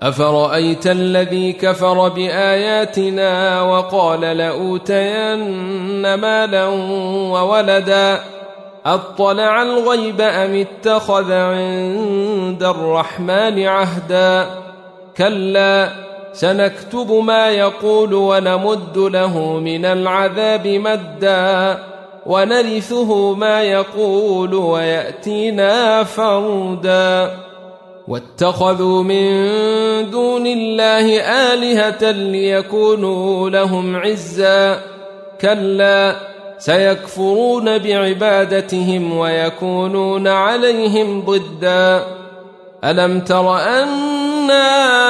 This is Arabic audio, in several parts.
أفرأيت الذي كفر بآياتنا وقال لأوتين مالا وولدا أطلع الغيب أم اتخذ عند الرحمن عهدا كلا سنكتب ما يقول ونمد له من العذاب مدا ونرثه ما يقول ويأتينا فردا واتخذوا من دون الله آلهة ليكونوا لهم عزا كلا سيكفرون بعبادتهم ويكونون عليهم ضدا ألم تر أنا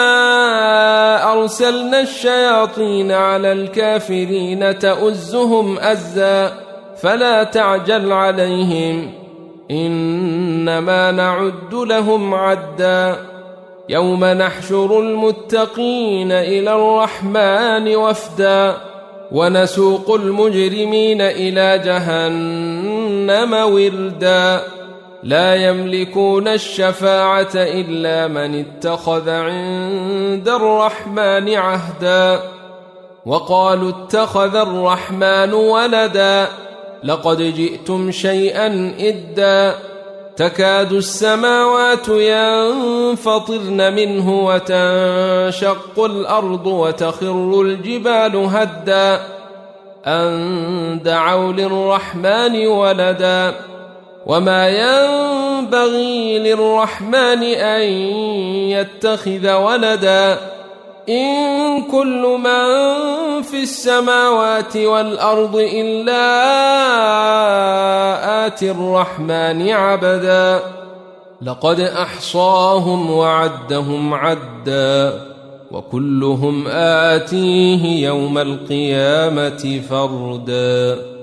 أرسلنا الشياطين على الكافرين تؤزهم أزا فلا تعجل عليهم إنما نعد لهم عدا يوم نحشر المتقين إلى الرحمن وفدا ونسوق المجرمين إلى جهنم وردا لا يملكون الشفاعة إلا من اتخذ عند الرحمن عهدا وقالوا اتخذ الرحمن ولدا لقد جئتم شيئا إدا تكاد السماوات ينفطرن منه وتنشق الأرض وتخر الجبال هدا أن دعوا للرحمن ولدا وما ينبغي للرحمن أن يتخذ ولدا إن كل من في السماوات والأرض إلا آتي الرحمن عبدا لقد أحصاهم وعدهم عدا وكلهم آتيه يوم القيامة فردا.